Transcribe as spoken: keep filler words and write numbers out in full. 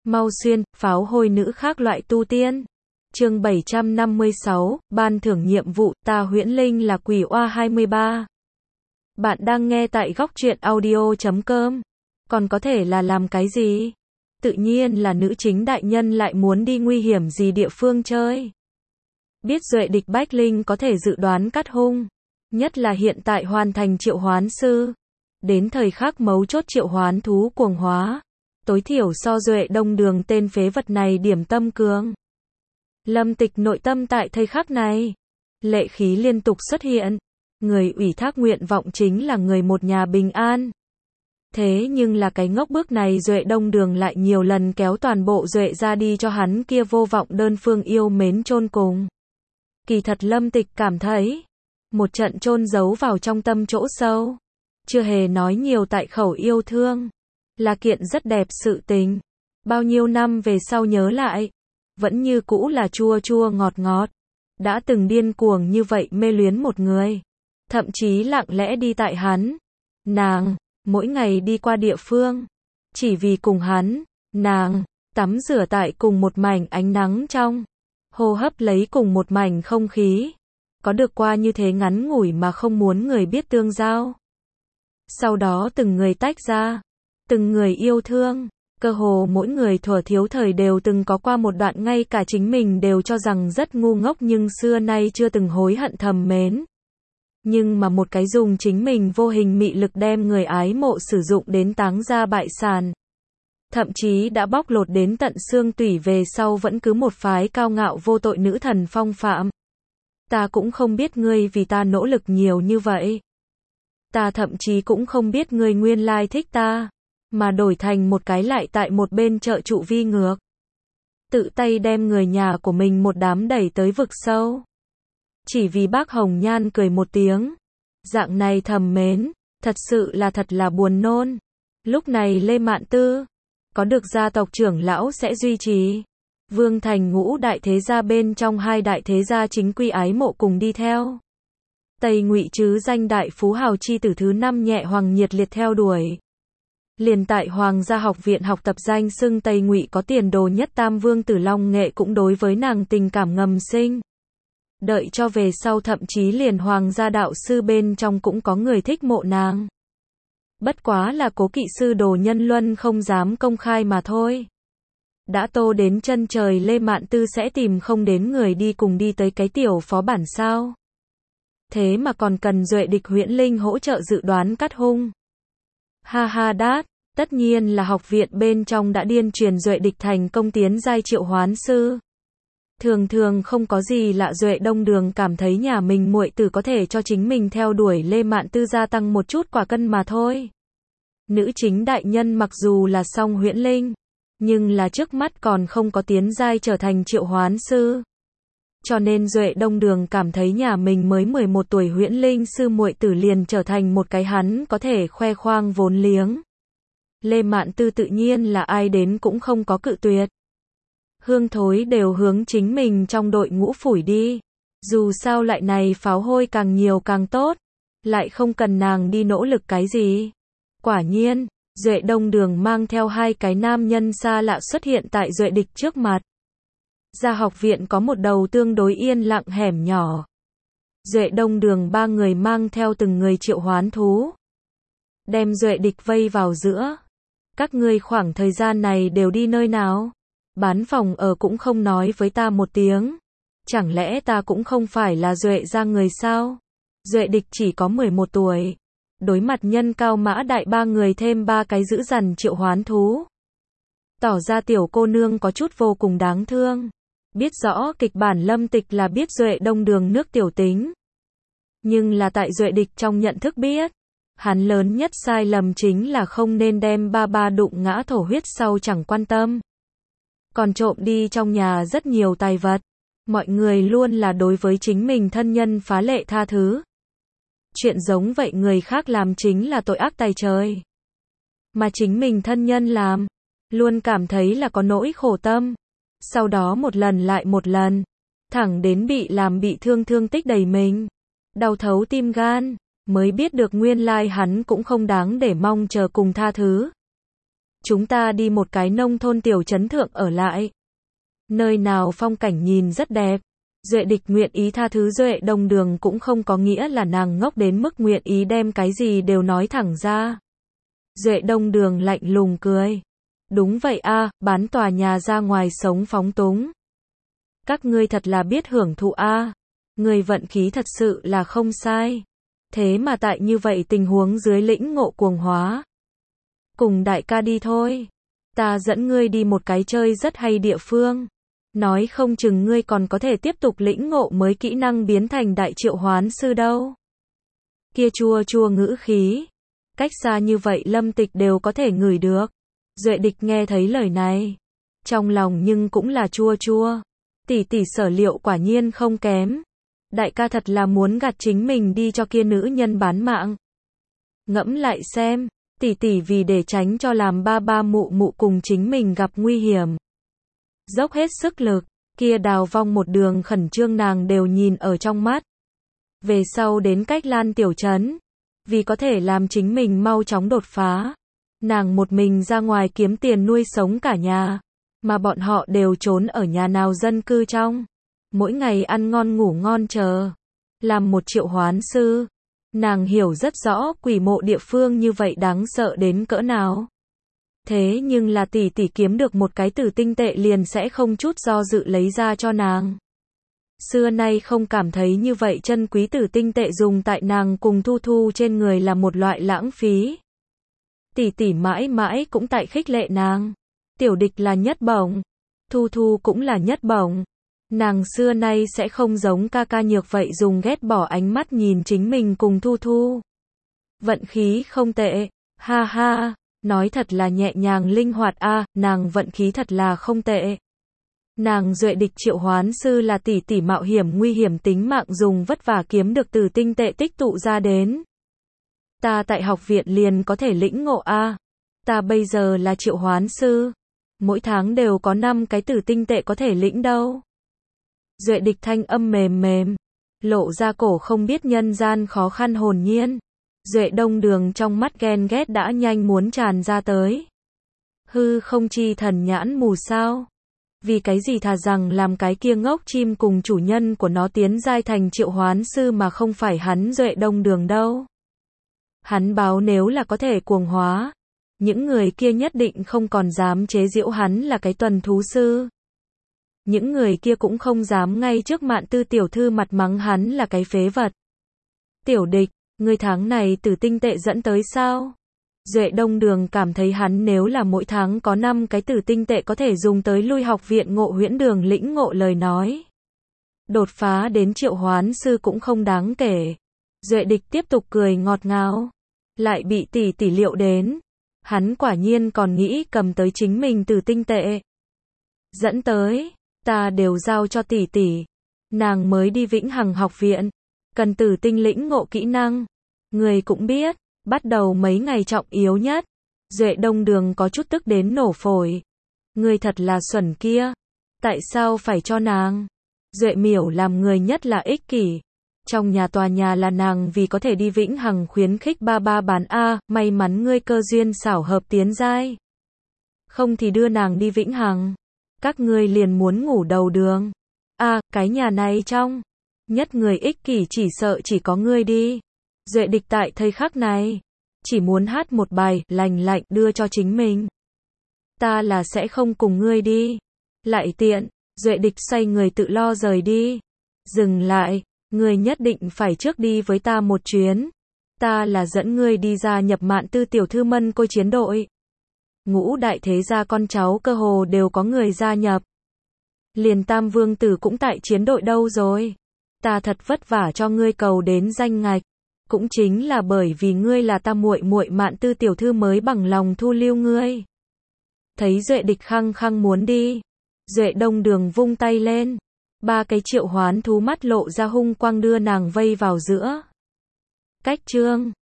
Mau xuyên, pháo hôi nữ khác loại tu tiên. Chương bảy trăm năm mươi sáu, ban thưởng nhiệm vụ, ta Huyễn Linh là quỷ oa hai mươi ba. Bạn đang nghe tại góc truyện audio chấm com. Còn có thể là làm cái gì? Tự nhiên là nữ chính đại nhân lại muốn đi nguy hiểm gì địa phương chơi. Biết duệ địch Bách Linh có thể dự đoán cắt hung. Nhất là hiện tại hoàn thành triệu hoán sư. Đến thời khắc mấu chốt triệu hoán thú cuồng hóa. Tối thiểu so duệ đông đường tên phế vật này điểm tâm cường. Lâm Tịch nội tâm tại thời khắc này. Lệ khí liên tục xuất hiện. Người ủy thác nguyện vọng chính là người một nhà bình an. Thế nhưng là cái ngốc bước này duệ đông đường lại nhiều lần kéo toàn bộ duệ ra đi cho hắn kia vô vọng đơn phương yêu mến chôn cùng. Kỳ thật Lâm Tịch cảm thấy. Một trận chôn giấu vào trong tâm chỗ sâu. Chưa hề nói nhiều tại khẩu yêu thương. Là kiện rất đẹp sự tình. Bao nhiêu năm về sau nhớ lại. Vẫn như cũ là chua chua ngọt ngọt. Đã từng điên cuồng như vậy mê luyến một người. Thậm chí lặng lẽ đi tại hắn. Nàng, mỗi ngày đi qua địa phương. Chỉ vì cùng hắn, nàng, tắm rửa tại cùng một mảnh ánh nắng trong. Hô hấp lấy cùng một mảnh không khí. Có được qua như thế ngắn ngủi mà không muốn người biết tương giao. Sau đó từng người tách ra. Từng người yêu thương. Cơ hồ mỗi người thuở thiếu thời đều từng có qua một đoạn ngay cả chính mình đều cho rằng rất ngu ngốc nhưng xưa nay chưa từng hối hận thầm mến. Nhưng mà một cái dùng chính mình vô hình mị lực đem người ái mộ sử dụng đến táng ra bại sản. Thậm chí đã bóc lột đến tận xương tủy về sau vẫn cứ một phái cao ngạo vô tội nữ thần phong phạm. Ta cũng không biết ngươi vì ta nỗ lực nhiều như vậy. Ta thậm chí cũng không biết ngươi nguyên lai thích ta. Mà đổi thành một cái lại tại một bên trợ trụ vi ngược. Tự tay đem người nhà của mình một đám đẩy tới vực sâu. Chỉ vì bác Hồng Nhan cười một tiếng. Dạng này thầm mến, thật sự là thật là buồn nôn. Lúc này Lê Mạn Tư, có được gia tộc trưởng lão sẽ duy trì. Vương Thành ngũ đại thế gia bên trong hai đại thế gia chính quy ái mộ cùng đi theo. Tây Ngụy chứ danh đại phú hào chi tử thứ năm nhẹ hoàng nhiệt liệt theo đuổi. Liền tại Hoàng gia học viện học tập danh xưng Tây Ngụy có tiền đồ nhất tam vương tử Long Nghệ cũng đối với nàng tình cảm ngầm sinh. Đợi cho về sau thậm chí liền Hoàng gia đạo sư bên trong cũng có người thích mộ nàng. Bất quá là cố kỵ sư đồ nhân luân không dám công khai mà thôi. Đã tô đến chân trời Lê Mạn Tư sẽ tìm không đến người đi cùng đi tới cái tiểu phó bản sao. Thế mà còn cần duệ địch Huyễn Linh hỗ trợ dự đoán cắt hung. Ha ha đát, tất nhiên là học viện bên trong đã điên truyền duệ địch thành công tiến giai triệu hoán sư. Thường thường không có gì lạ duệ đông đường cảm thấy nhà mình muội tử có thể cho chính mình theo đuổi Lê Mạn Tư gia tăng một chút quả cân mà thôi. Nữ chính đại nhân mặc dù là song Huyễn Linh, nhưng là trước mắt còn không có tiến giai trở thành triệu hoán sư. Cho nên duệ đông đường cảm thấy nhà mình mới mười một tuổi Huyễn Linh sư muội tử liền trở thành một cái hắn có thể khoe khoang vốn liếng. Lê Mạn Tư tự nhiên là ai đến cũng không có cự tuyệt. Hương thối đều hướng chính mình trong đội ngũ phủi đi. Dù sao lại này pháo hôi càng nhiều càng tốt. Lại không cần nàng đi nỗ lực cái gì. Quả nhiên, duệ đông đường mang theo hai cái nam nhân xa lạ xuất hiện tại duệ địch trước mặt. Ra học viện có một đầu tương đối yên lặng hẻm nhỏ. Duệ đông đường ba người mang theo từng người triệu hoán thú. Đem duệ địch vây vào giữa. Các ngươi khoảng thời gian này đều đi nơi nào? Bán phòng ở cũng không nói với ta một tiếng. Chẳng lẽ ta cũng không phải là duệ ra người sao? Duệ địch chỉ có mười một tuổi. Đối mặt nhân cao mã đại ba người thêm ba cái dữ dằn triệu hoán thú. Tỏ ra tiểu cô nương có chút vô cùng đáng thương. Biết rõ kịch bản Lâm Tịch là biết duệ đông đường nước tiểu tính. Nhưng là tại duệ địch trong nhận thức biết. Hắn lớn nhất sai lầm chính là không nên đem ba ba đụng ngã thổ huyết sau chẳng quan tâm. Còn trộm đi trong nhà rất nhiều tài vật. Mọi người luôn là đối với chính mình thân nhân phá lệ tha thứ. Chuyện giống vậy người khác làm chính là tội ác tày trời. Mà chính mình thân nhân làm. Luôn cảm thấy là có nỗi khổ tâm. Sau đó một lần lại một lần. Thẳng đến bị làm bị thương thương tích đầy mình. Đau thấu tim gan. Mới biết được nguyên lai hắn cũng không đáng để mong chờ cùng tha thứ. Chúng ta đi một cái nông thôn tiểu trấn thượng ở lại. Nơi nào phong cảnh nhìn rất đẹp. Duệ Địch nguyện ý tha thứ Duệ Đông Đường cũng không có nghĩa là nàng ngốc đến mức nguyện ý đem cái gì đều nói thẳng ra. Duệ Đông Đường lạnh lùng cười. Đúng vậy a, bán tòa nhà ra ngoài sống phóng túng. Các ngươi thật là biết hưởng thụ a. Người vận khí thật sự là không sai. Thế mà tại như vậy tình huống dưới lĩnh ngộ cuồng hóa. Cùng đại ca đi thôi. Ta dẫn ngươi đi một cái chơi rất hay địa phương. Nói không chừng ngươi còn có thể tiếp tục lĩnh ngộ mới kỹ năng biến thành đại triệu hoán sư đâu. Kia chua chua ngữ khí. Cách xa như vậy Lâm Tịch đều có thể ngửi được. Duệ Địch nghe thấy lời này. Trong lòng nhưng cũng là chua chua. Tỷ tỷ sở liệu quả nhiên không kém. Đại ca thật là muốn gạt chính mình đi cho kia nữ nhân bán mạng. Ngẫm lại xem, tỷ tỷ vì để tránh cho làm ba ba mụ mụ cùng chính mình gặp nguy hiểm. Dốc hết sức lực, kia Đào Vong một đường khẩn trương nàng đều nhìn ở trong mắt. Về sau đến Cách Lan tiểu trấn, vì có thể làm chính mình mau chóng đột phá, nàng một mình ra ngoài kiếm tiền nuôi sống cả nhà, mà bọn họ đều trốn ở nhà nào dân cư trong. Mỗi ngày ăn ngon ngủ ngon chờ. Làm một triệu hoán sư. Nàng hiểu rất rõ quỷ mộ địa phương như vậy đáng sợ đến cỡ nào. Thế nhưng là tỷ tỷ kiếm được một cái tử tinh tệ liền sẽ không chút do dự lấy ra cho nàng. Xưa nay không cảm thấy như vậy chân quý tử tinh tệ dùng tại nàng cùng Thu Thu trên người là một loại lãng phí. Tỷ tỷ mãi mãi cũng tại khích lệ nàng. Tiểu Địch là nhất bổng. Thu Thu cũng là nhất bổng. Nàng xưa nay sẽ không giống ca ca Nhược vậy dùng ghét bỏ ánh mắt nhìn chính mình cùng Thu Thu. Vận khí không tệ, ha ha, nói thật là nhẹ nhàng linh hoạt a, à, nàng vận khí thật là không tệ. Nàng Duệ Địch triệu hoán sư là tỷ tỷ mạo hiểm nguy hiểm tính mạng dùng vất vả kiếm được từ tinh tệ tích tụ ra đến. Ta tại học viện liền có thể lĩnh ngộ a, à. Ta bây giờ là triệu hoán sư, mỗi tháng đều có năm cái tử tinh tệ có thể lĩnh đâu. Duệ Địch thanh âm mềm mềm, lộ ra cổ không biết nhân gian khó khăn hồn nhiên. Duệ Đông Đường trong mắt ghen ghét đã nhanh muốn tràn ra tới. Hư không chi thần nhãn mù sao? Vì cái gì thà rằng làm cái kia ngốc chim cùng chủ nhân của nó tiến giai thành triệu hoán sư mà không phải hắn Duệ Đông Đường đâu. Hắn báo nếu là có thể cuồng hóa, những người kia nhất định không còn dám chế giễu hắn là cái tuần thú sư. Những người kia cũng không dám ngay trước Mạn Tư tiểu thư mặt mắng hắn là cái phế vật. Tiểu Địch, ngươi tháng này tử tinh tệ dẫn tới sao? Duệ Đông Đường cảm thấy hắn nếu là mỗi tháng có năm cái tử tinh tệ có thể dùng tới lui học viện Ngộ Huyễn Đường lĩnh ngộ lời nói. Đột phá đến triệu hoán sư cũng không đáng kể. Duệ Địch tiếp tục cười ngọt ngào. Lại bị tỷ tỷ liệu đến. Hắn quả nhiên còn nghĩ cầm tới chính mình tử tinh tệ. Dẫn tới. Ta đều giao cho tỷ tỷ. Nàng mới đi Vĩnh Hằng học viện. Cần tử tinh lĩnh ngộ kỹ năng. Người cũng biết. Bắt đầu mấy ngày trọng yếu nhất. Duệ Đông Đường có chút tức đến nổ phổi. Người thật là xuẩn kia. Tại sao phải cho nàng? Duệ Miểu làm người nhất là ích kỷ. Trong nhà tòa nhà là nàng vì có thể đi Vĩnh Hằng khuyến khích ba ba bán A, may mắn ngươi cơ duyên xảo hợp tiến giai. Không thì đưa nàng đi Vĩnh Hằng. Các ngươi liền muốn ngủ đầu đường. À, cái nhà này trong. Nhất người ích kỷ chỉ sợ chỉ có ngươi đi. Duệ Địch tại thời khắc này. Chỉ muốn hát một bài, lành lạnh đưa cho chính mình. Ta là sẽ không cùng ngươi đi. Lại tiện, Duệ Địch xoay người tự lo rời đi. Dừng lại, ngươi nhất định phải trước đi với ta một chuyến. Ta là dẫn ngươi đi ra nhập Mạn Tư tiểu thư mân côi chiến đội. Ngũ đại thế gia con cháu cơ hồ đều có người gia nhập. Liền Tam Vương Tử cũng tại chiến đội đâu rồi. Ta thật vất vả cho ngươi cầu đến danh ngạch. Cũng chính là bởi vì ngươi là ta muội muội Mạn Tư tiểu thư mới bằng lòng thu lưu ngươi. Thấy Duệ Địch khăng khăng muốn đi. Duệ Đông Đường vung tay lên. Ba cái triệu hoán thú mắt lộ ra hung quang đưa nàng vây vào giữa. Cách chương